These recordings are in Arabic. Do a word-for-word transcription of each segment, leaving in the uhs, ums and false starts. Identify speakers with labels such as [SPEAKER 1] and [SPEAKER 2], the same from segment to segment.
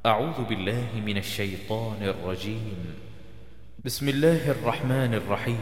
[SPEAKER 1] أعوذ بالله من الشيطان الرجيم. بسم الله الرحمن الرحيم.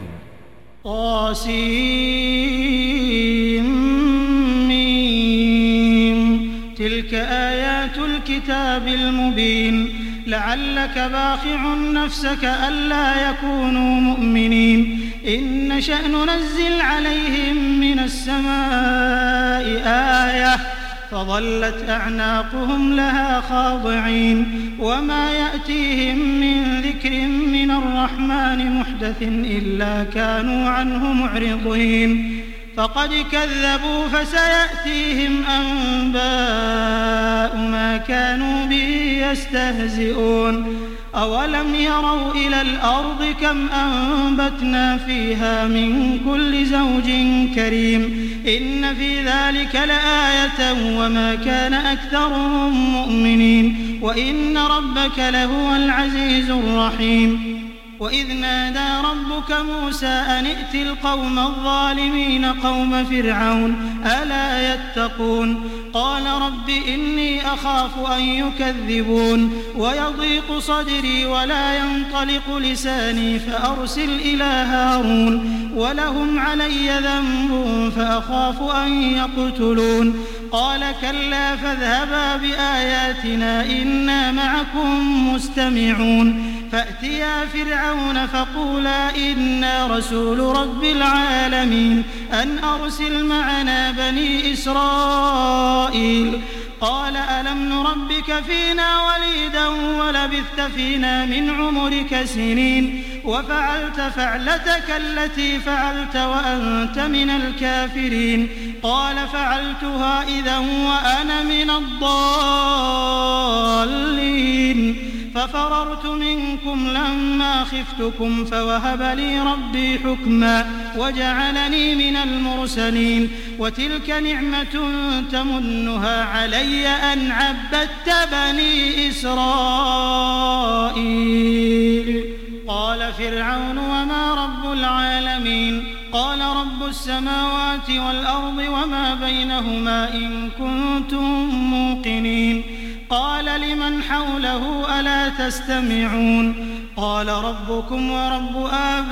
[SPEAKER 2] طاسيم. تلك آيات الكتاب المبين. لعلك باخع نفسك ألا يكونوا مؤمنين. إن نشأ ننزل عليهم من السماء آية فظلت أعناقهم لها خاضعين. وما يأتيهم من ذكر من الرحمن محدث إلا كانوا عنه معرضين. فقد كذبوا فسيأتيهم أنباء ما كانوا به يستهزئون. أولم يروا إلى الأرض كم أنبتنا فيها من كل زوج كريم. إن في ذلك لآية وما كان أكثرهم مؤمنين. وإن ربك لهو العزيز الرحيم. وإذ نادى ربك موسى أن ائت القوم الظالمين قوم فرعون ألا يتقون. قال رب إني أخاف أن يكذبون ويضيق صدري ولا ينطلق لساني فأرسل إلى هارون ولهم علي ذنب فأخاف أن يقتلون. قال كلا فاذهبا بآياتنا إنا معكم مستمعون. فأتيا فرعون فقولا إنا رسول رب العالمين أن أرسل معنا بني إسرائيل. قال ألم نربك فينا وليدا ولبثت فينا من عمرك سنين وفعلت فعلتك التي فعلت وأنت من الكافرين. قال فعلتها إذا وأنا من الضالين. ففررت منكم لما خفتكم فوهب لي ربي حكما وجعلني من المرسلين. وتلك نعمة تمنها علي أن عبدت بني إسرائيل. قال فرعون وما رب العالمين. قال رب السماوات والأرض وما بينهما إن كنتم موقنين. قال لمن حوله ألا تستمعون. قال ربكم ورب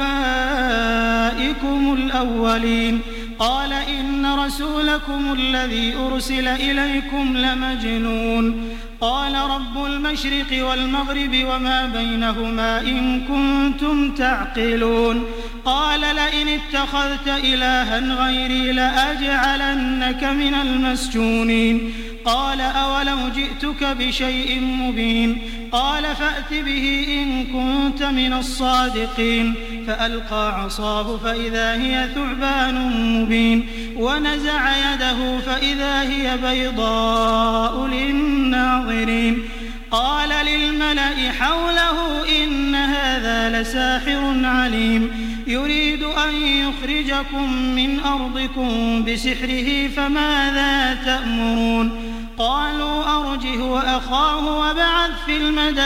[SPEAKER 2] آبائكم الأولين. قال إن رسولكم الذي أرسل إليكم لمجنون. قال رب المشرق والمغرب وما بينهما إن كنتم تعقلون. قال لئن اتخذت إلها غيري لأجعلنك من المسجونين. قال أولو جئتك بشيء مبين. قال فأت به إن كنت من الصادقين. فألقى عصاه فإذا هي ثعبان مبين. ونزع يده فإذا هي بيضاء للناظرين. قال للملأ حوله إن هذا لساحر عليم يريد أن يخرجكم من أرضكم بسحره فماذا تأمرون. قالوا أرجه وأخاه وابعث في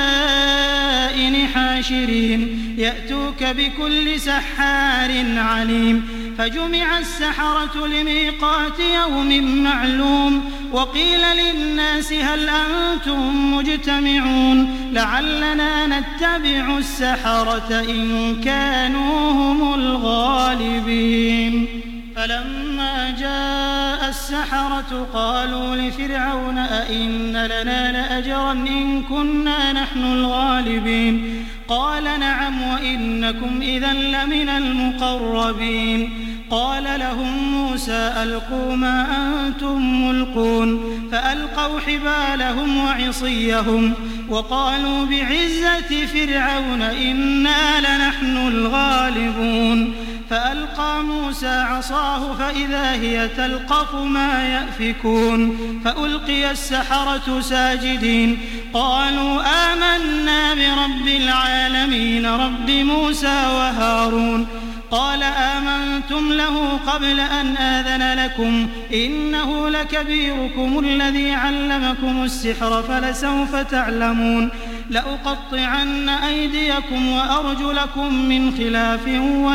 [SPEAKER 2] المدائن حاشرين يأتوك بكل سحار عليم. فجمع السحرة لميقات يوم معلوم. وقيل للناس هل أنتم مجتمعون لعلنا نتبع السحرة إن كانوا هم الغالبين. فلما جاء السحرة قالوا لفرعون أئن لنا لأجرا إن كنا نحن الغالبين. قال نعم وإنكم إذا لمن المقربين. قال لهم موسى ألقوا ما أنتم ملقون. فألقوا حبالهم وعصيهم وقالوا بعزة فرعون إنا لنحن الغالبون. فألقى موسى عصاه فإذا هي تلقف ما يأفكون. فألقي السحرة ساجدين قالوا آمنا برب العالمين رب موسى وهارون. قال آمنتم له قبل أن آذن لكم إنه لكبيركم الذي علمكم السحر فلسوف تعلمون. لأقطعن أيديكم وأرجلكم من خلاف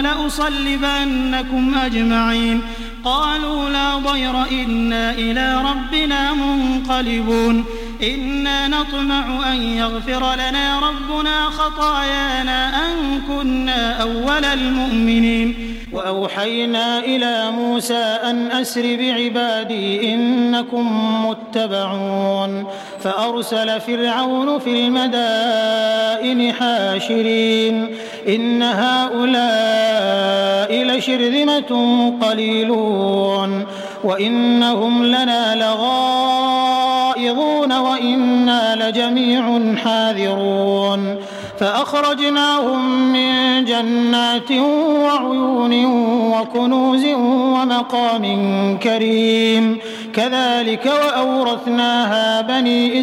[SPEAKER 2] ولأصلبنكم أجمعين. قالوا لا ضير إنا إلى ربنا منقلبون. إنا نطمع أن يغفر لنا ربنا خطايانا أن كنا أول المؤمنين. وأوحينا إلى موسى أن أسر بعبادي إنكم متبعون فأرسل فرعون في المدائن حاشرين إن هؤلاء لشرذمة قليلون وإنهم لنا لغائظون وإنا لجميع حاذرون فأخرجناهم من جنات وعيون وكنوز ومقام كريم كذلك وأورثناها بني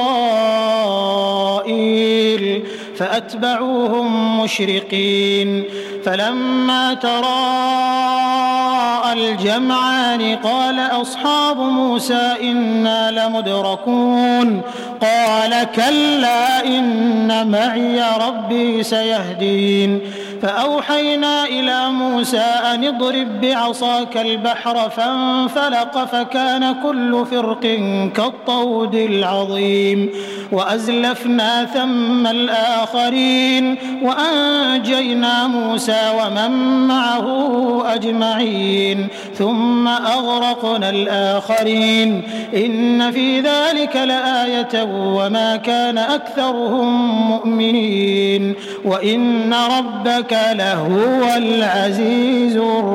[SPEAKER 2] إسرائيل فأتبعوهم مشرقين فلما تراءى الجمعان قال أصحاب موسى إنا لمدركون قال كلا إن معي ربي سيهدين فأوحينا إلى موسى أن اضرب بعصاك البحر فانفلق فكان كل فرق كالطود العظيم وأزلفنا ثم الآخرين وأنجينا موسى ومن معه أجمعين ثم أغرقنا الآخرين إن في ذلك لآية وما كان أكثرهم مؤمنين وإن ربك لهو العزيز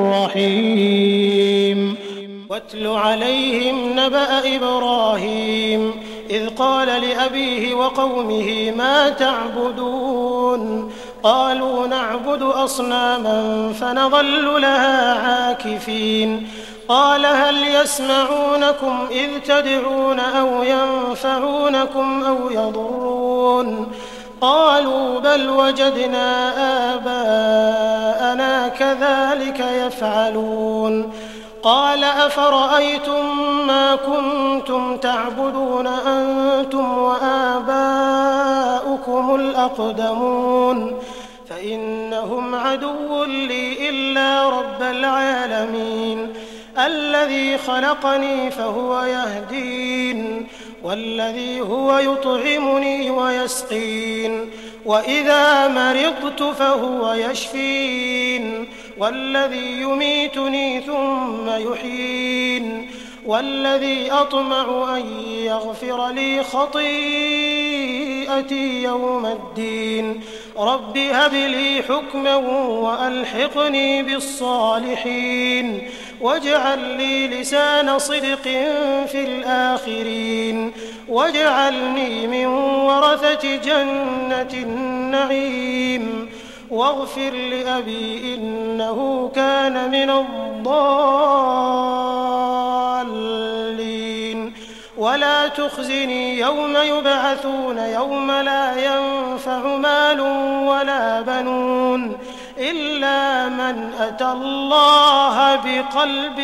[SPEAKER 2] الرحيم. واتل عليهم نبأ إبراهيم إذ قال لأبيه وقومه ما تعبدون قالوا نعبد أصناما فنظل لها عاكفين قال هل يسمعونكم إذ تدعون أو ينفعونكم أو يضرون قالوا بل وجدنا آباءنا كذلك يفعلون قال أفرأيتم ما كنتم تعبدون أنتم وآباؤكم الأقدمون فإنهم عدو لي إلا رب العالمين الذي خلقني فهو يهدين والذي هو يطعمني ويسقين وإذا مرضت فهو يشفين والذي يميتني ثم يحيين والذي أطمع أن يغفر لي خطيئتي يوم الدين رب هب لي حكما وألحقني بالصالحين واجعل لي لسان صدق في الآخرين واجعلني من ورثة جنة النعيم واغفر لأبي إنه كان من الضالين ولا تخزني يوم يبعثون يوم لا ينفع مال ولا بنون إلا من أتى الله بقلب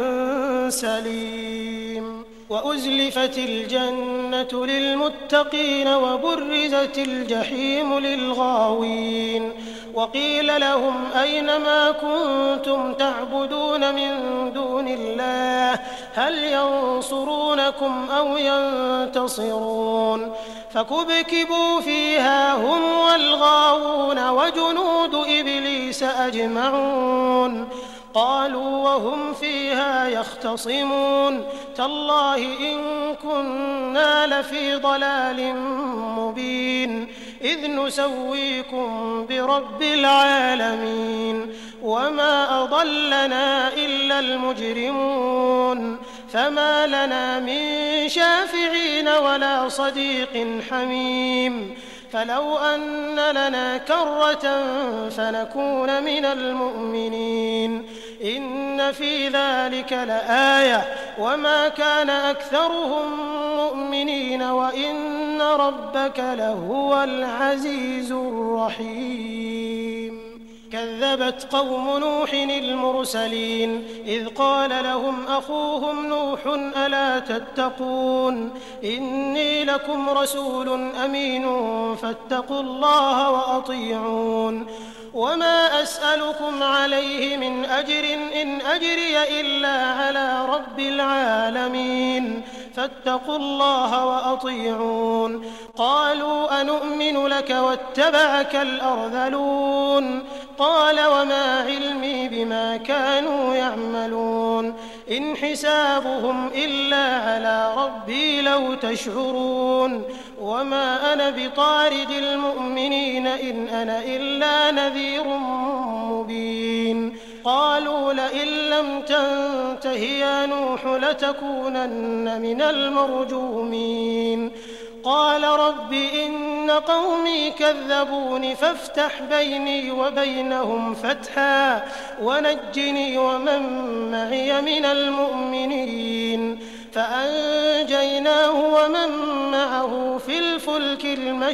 [SPEAKER 2] سليم وأزلفت الجنة للمتقين وبرزت الجحيم للغاوين وقيل لهم أين ما كنتم تعبدون من دون الله هل ينصرونكم أو ينتصرون فكبكبوا فيها هم والغاوون وجنود إبليس أجمعون قالوا وهم فيها يختصمون تالله إن كنا لفي ضلال مبين إذ نسويكم برب العالمين وما أضلنا إلا المجرمون فما لنا من شافعين ولا صديق حميم فلو أن لنا كرة فنكون من المؤمنين إن في ذلك لآية وما كان أكثرهم مؤمنين وإن ربك لهو العزيز الرحيم. كذبت قوم نوح المرسلين إذ قال لهم أخوهم نوح ألا تتقون إني لكم رسول أمين فاتقوا الله وأطيعون وما أسألكم عليه من أجر إن أجري إلا على رب العالمين فاتقوا الله وأطيعون قالوا أنؤمن لك واتبعك الأرذلون قال وما علمي بما كانوا يعملون إن حسابهم إلا على ربي لو تشعرون وما أنا بطارد المؤمنين إن أنا إلا نذير مبين قالوا لئن لم تنته يا نوح لتكونن من المرجومين قال رب إن قومي كذبون فافتح بيني وبينهم فتحا ونجني ومن معي من المؤمنين فأنجيناه ومن معه في الفلك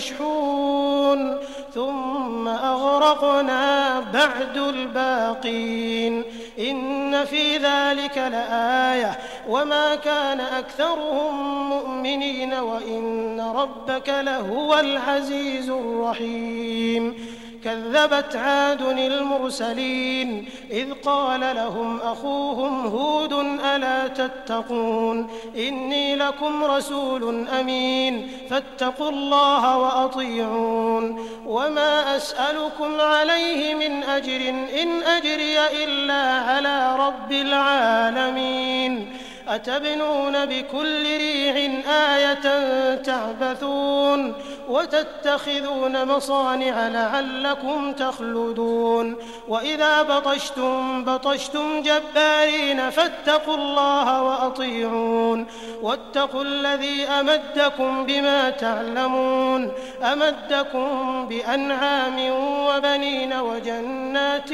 [SPEAKER 2] المشحون ثم أغرقنا بعد الباقين إن في ذلك لآية وما كان أكثرهم مؤمنين وإن ربك لهو العزيز الرحيم كذبت عاد المرسلين إذ قال لهم أخوهم هود ألا تتقون إني لكم رسول أمين فاتقوا الله وأطيعون وما أسألكم عليه من أجر إن أجري إلا على رب العالمين أتبنون بكل ريع آية تعبثون وتتخذون مصانع لعلكم تخلدون وإذا بطشتم بطشتم جبارين فاتقوا الله وأطيعون واتقوا الذي أمدكم بما تعلمون أمدكم بأنعام وبنين وجنات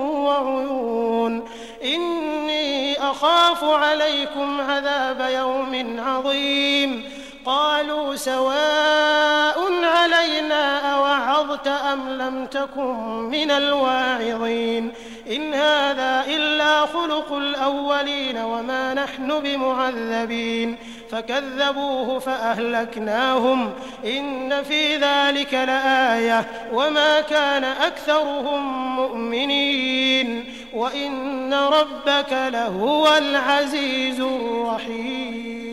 [SPEAKER 2] وعيون إني أخاف عليكم عذاب يوم عظيم قالوا سواء علينا أوعظت أم لم تكن من الواعظين إن هذا إلا خلق الأولين وما نحن بمعذبين فكذبوه فأهلكناهم إن في ذلك لآية وما كان أكثرهم مؤمنين وإن ربك لهو العزيز الرحيم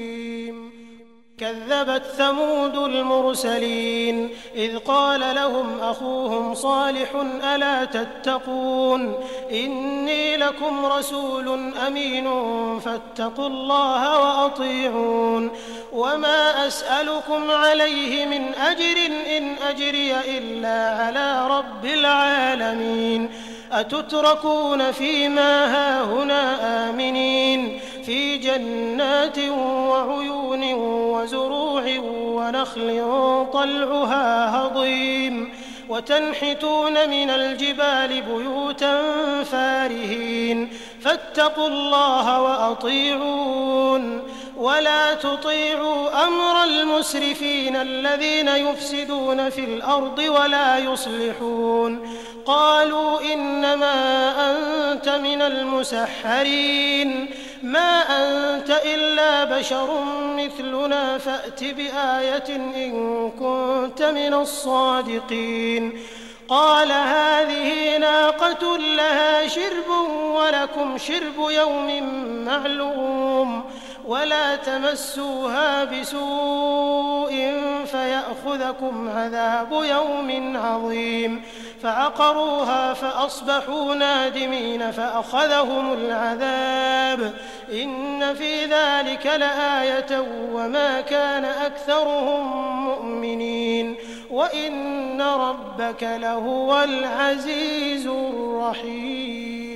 [SPEAKER 2] كذبت ثمود المرسلين إذ قال لهم أخوهم صالح ألا تتقون إني لكم رسول أمين فاتقوا الله وأطيعون وما أسألكم عليه من أجر إن أجري إلا على رب العالمين أتتركون فيما هاهنا آمنين في جنات وعيون وزروع ونخل طلعها هضيم وتنحتون من الجبال بيوتا فارهين فاتقوا الله وأطيعون ولا تطيعوا أمر المسرفين الذين يفسدون في الأرض ولا يصلحون قالوا إنما أنت من المسحرين ما أنت إلا بشر مثلنا فأت بآية إن كنت من الصادقين قال هذه ناقة لها شرب ولكم شرب يوم معلوم ولا تمسوها بسوء فيأخذكم عذاب يوم عظيم فعقروها فأصبحوا نادمين فأخذهم العذاب إن في ذلك لآية وما كان أكثرهم مؤمنين وإن ربك لهو العزيز الرحيم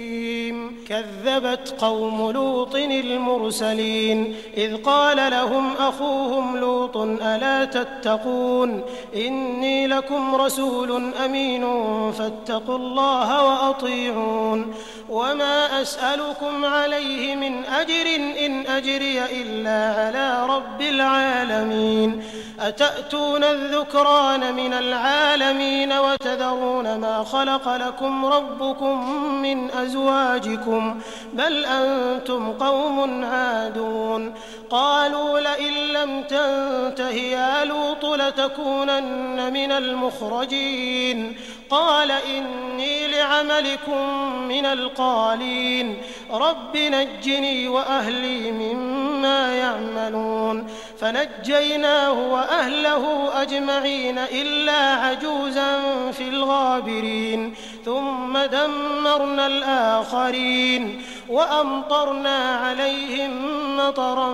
[SPEAKER 2] كذبت قوم لوط المرسلين إذ قال لهم أخوهم لوط ألا تتقون إني لكم رسول أمين فاتقوا الله وأطيعون وما أسألكم عليه من أجر إن أجري إلا على رب العالمين أتأتون الذكران من العالمين وتذرون ما خلق لكم ربكم من أزواجكم بل أنتم قوم عادون قالوا لئن لم تنته يا لوط لتكونن من المخرجين قال إني لعملكم من القالين رب نجني وأهلي مما بما يعملون فنجيناه وأهله أجمعين إلا عجوزا في الغابرين ثم دمرنا الآخرين وأمطرنا عليهم مطرا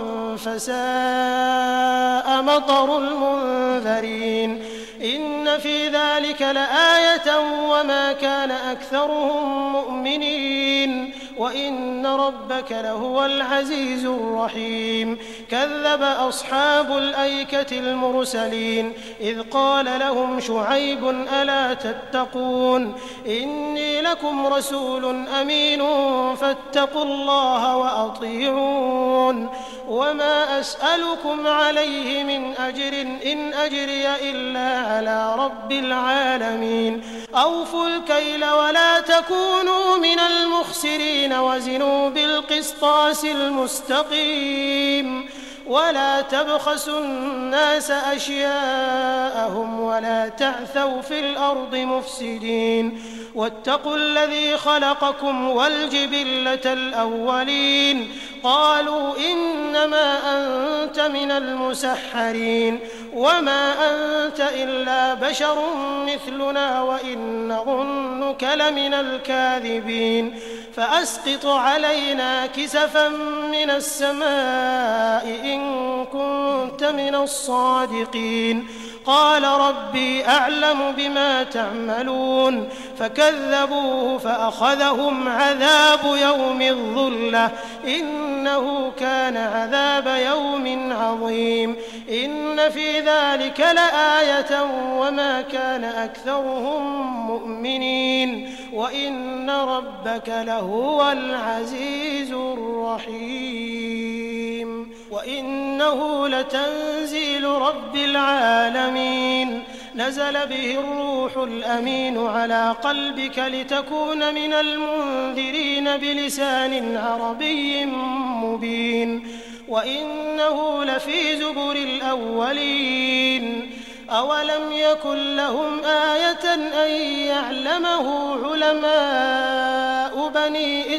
[SPEAKER 2] فساء مطر المنذرين إن في ذلك لآية وما كان أكثرهم مؤمنين وإن ربك لهو العزيز الرحيم كذب أصحاب الأيكة المرسلين إذ قال لهم شعيب ألا تتقون إني لكم رسول أمين فاتقوا الله وأطيعون وما أسألكم عليه من أجر إن أجري إلا على رب العالمين أوفوا الكيل ولا تكونوا من المخسرين وزنوا بالقسطاس المستقيم ولا تبخسوا الناس أشياءهم ولا تعثوا في الأرض مفسدين واتقوا الذي خلقكم والجبلة الأولين قالوا إنما أنت من المسحرين وما أنت إلا بشر مثلنا وإن نظنك لمن الكاذبين فأسقط علينا كسفا من السماء إن كنت من الصادقين قال ربي أعلم بما تعملون فكذبوه فأخذهم عذاب يوم الظلة إنه كان عذاب يوم عظيم إن في ذلك لآية وما كان أكثرهم مؤمنين وإن ربك لهو العزيز الرحيم وإنه لتنزيل رب العالمين نزل به الروح الأمين على قلبك لتكون من المنذرين بلسان عربي مبين وإنه لفي زبر الأولين أولم يكن لهم آية أن يعلمه علماء بني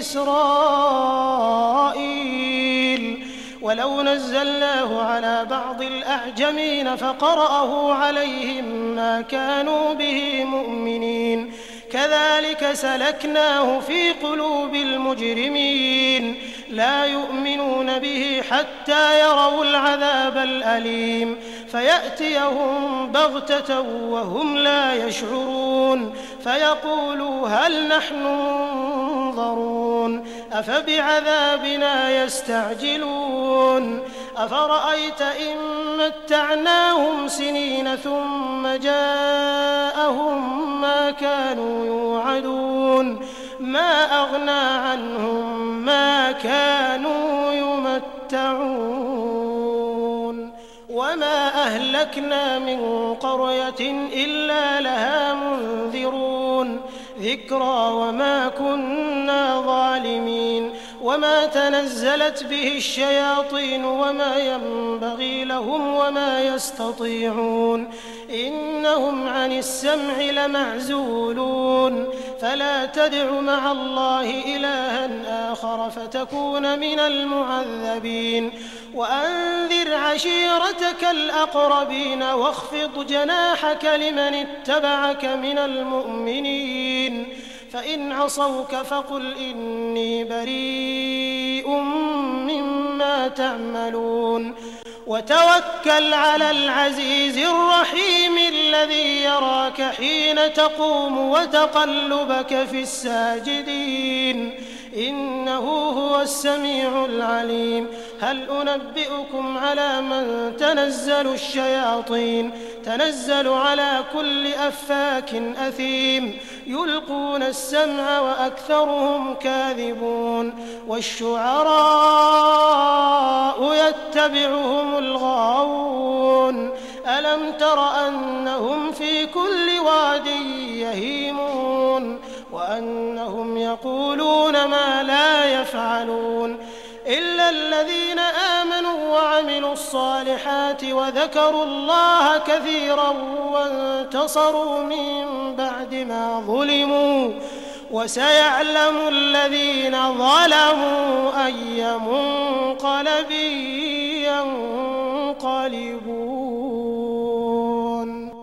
[SPEAKER 2] إسرائيل ولو نزلناه على بعض الأعجمين فقرأه عليهم ما كانوا به مؤمنين كذلك سلكناه في قلوب المجرمين لا يؤمنون به حتى يروا العذاب الأليم فيأتيهم بغتة وهم لا يشعرون فيقولوا هل نحن منظرون أفبعذابنا يستعجلون أفرأيت إن متعناهم سنين ثم جاءهم ما كانوا يوعدون ما أغنى عنهم ما كانوا يمتعون وما أهلكنا من قرية إلا لها منذرون ذكرى وما كنا ظالمين وما تنزلت به الشياطين وما ينبغي لهم وما يستطيعون إنهم عن السمع لمعزولون فلا تدع مع الله إلها آخر فتكون من المعذبين وأنذر عشيرتك الأقربين واخفض جناحك لمن اتبعك من المؤمنين فإن عصوك فقل إني بريء مما تعملون وتوكل على العزيز الرحيم الذي يراك حين تقوم وتقلبك في الساجدين إنه هو السميع العليم هل أنبئكم على من تنزل الشياطين تنزل على كل أفاك أثيم يلقون السمع وأكثرهم كاذبون والشعراء يتبعهم الغاوون ألم تر أنهم في كل واد يهيمون وأنهم يقولون ما لا يفعلون إلا الذين آمنوا وعملوا الصالحات وذكروا الله كثيرا وانتصروا من بعد ما ظلموا وسيعلم الذين ظلموا أي منقلب ينقلبون.